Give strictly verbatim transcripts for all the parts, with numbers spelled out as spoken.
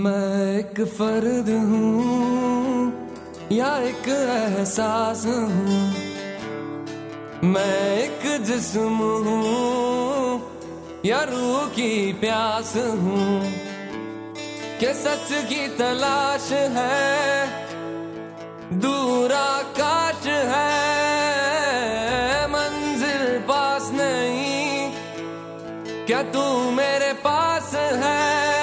मैं एक फर्द हूँ या एक एहसास हूँ, मैं एक जिस्म हूँ या रूह की प्यास हूँ, के सच की तलाश है, दूर आकाश है, मंजिल पास नहीं, क्या तू मेरे पास है?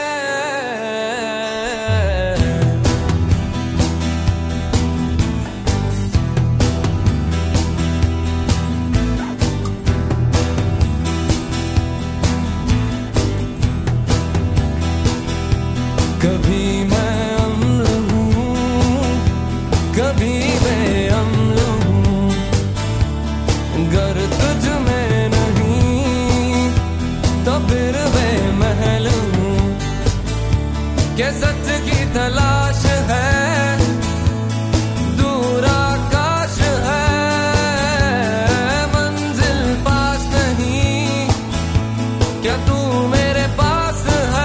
कभी मैं अम्ल हूँ, कभी बेअम्ल हूँ, गर तुझ में नहीं तो फिर बेमहल हूँ, के सच की तलाश है, दूर आकाश है, मंजिल पास नहीं, क्या तू मेरे पास है?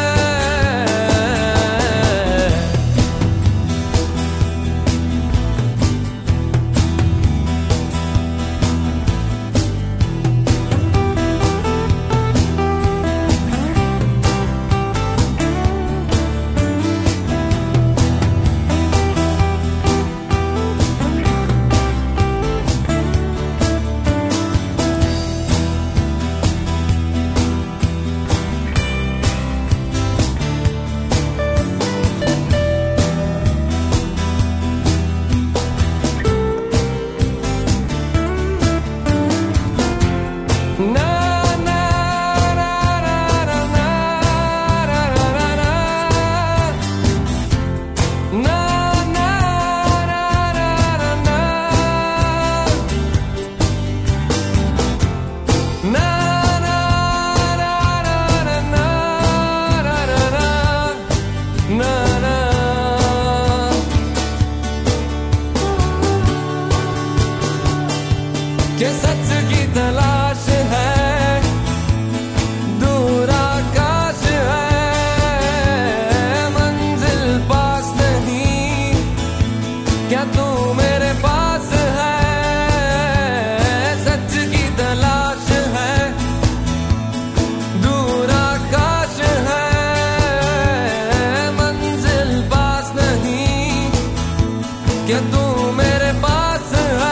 के सच की तलाश है, दूर आकाश है, मंजिल पास नहीं, क्या तू मेरे पास है? सच की तलाश है, दूर आकाश है, मंजिल पास नहीं, क्या तू मेरे पास है?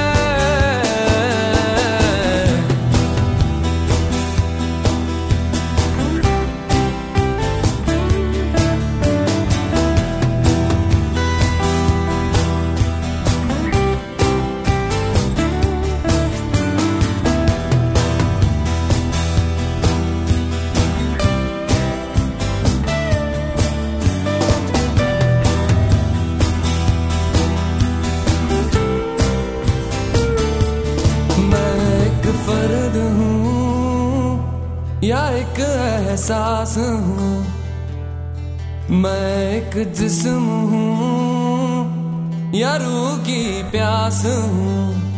फर्द हूँ या एक एहसास हूँ, मैं एक जिस्म हूँ या रूह की प्यास हूँ,